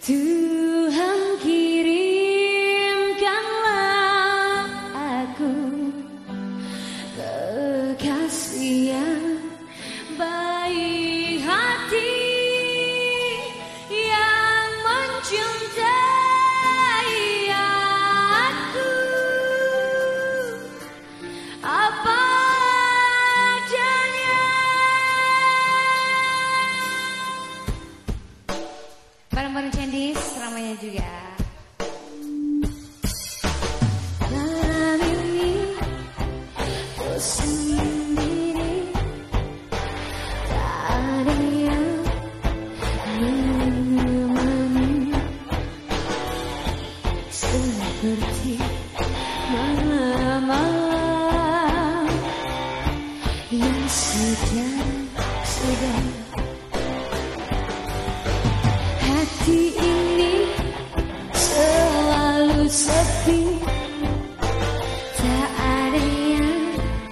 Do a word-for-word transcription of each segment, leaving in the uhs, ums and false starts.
Tuhan kirimkanlah aku kekasih yang baik hati, yang mencintai aku apa adanya. Bareng-bareng Cendis, selamanya juga. Malam ini ku sendiri, tak ada yang menemani, seperti malam-malam yang sedang-sedang. Hati ini selalu sepi, tak ada yang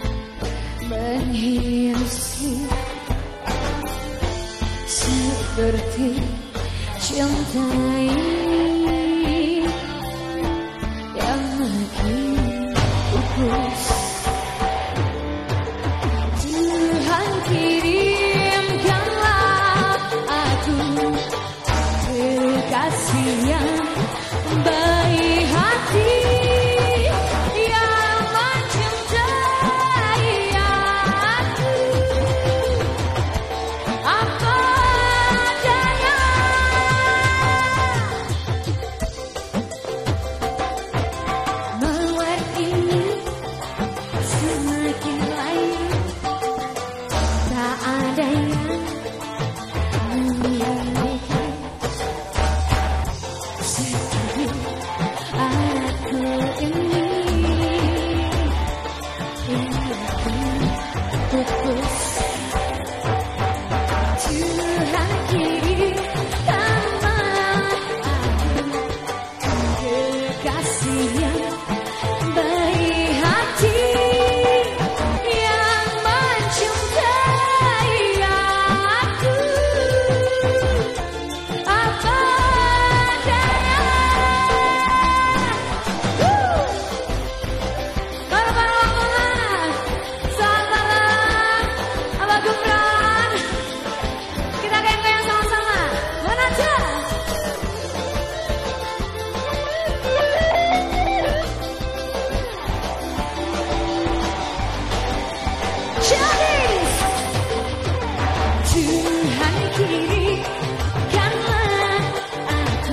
menghiasi, seperti cinta ini yang makin pupus. Tuhan kirimkanlah aku kekasih yang baik hati, yang mencintai aku apa adanya. Mawar ini semakin layu, tak ada yang memiliki seperti aku ini yang makin pupus. Tuhan kirimkanlah aku kekasih yang baik hati, yang mencintai aku apa adanya. Bareng-bareng Lamongan, selamat malam Abah Gumron. Kita goyang-goyang sama-sama. Mana aja? Cendis. Tuhan kirimkanlah aku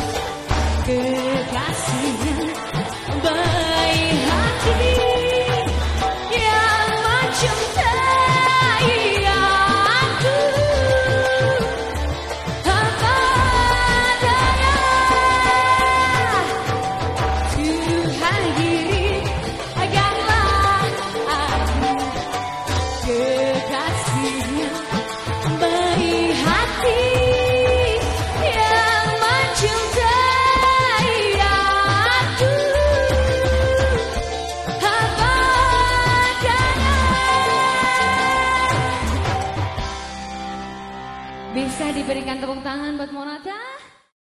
kekasih yang baik hati, yang mencintai aku apa adanya. Tuhan kirimkanlah aku kekasih yang baik hati, yang mencintai aku apa adanya. Bisa diberikan tepuk tangan buat Monata.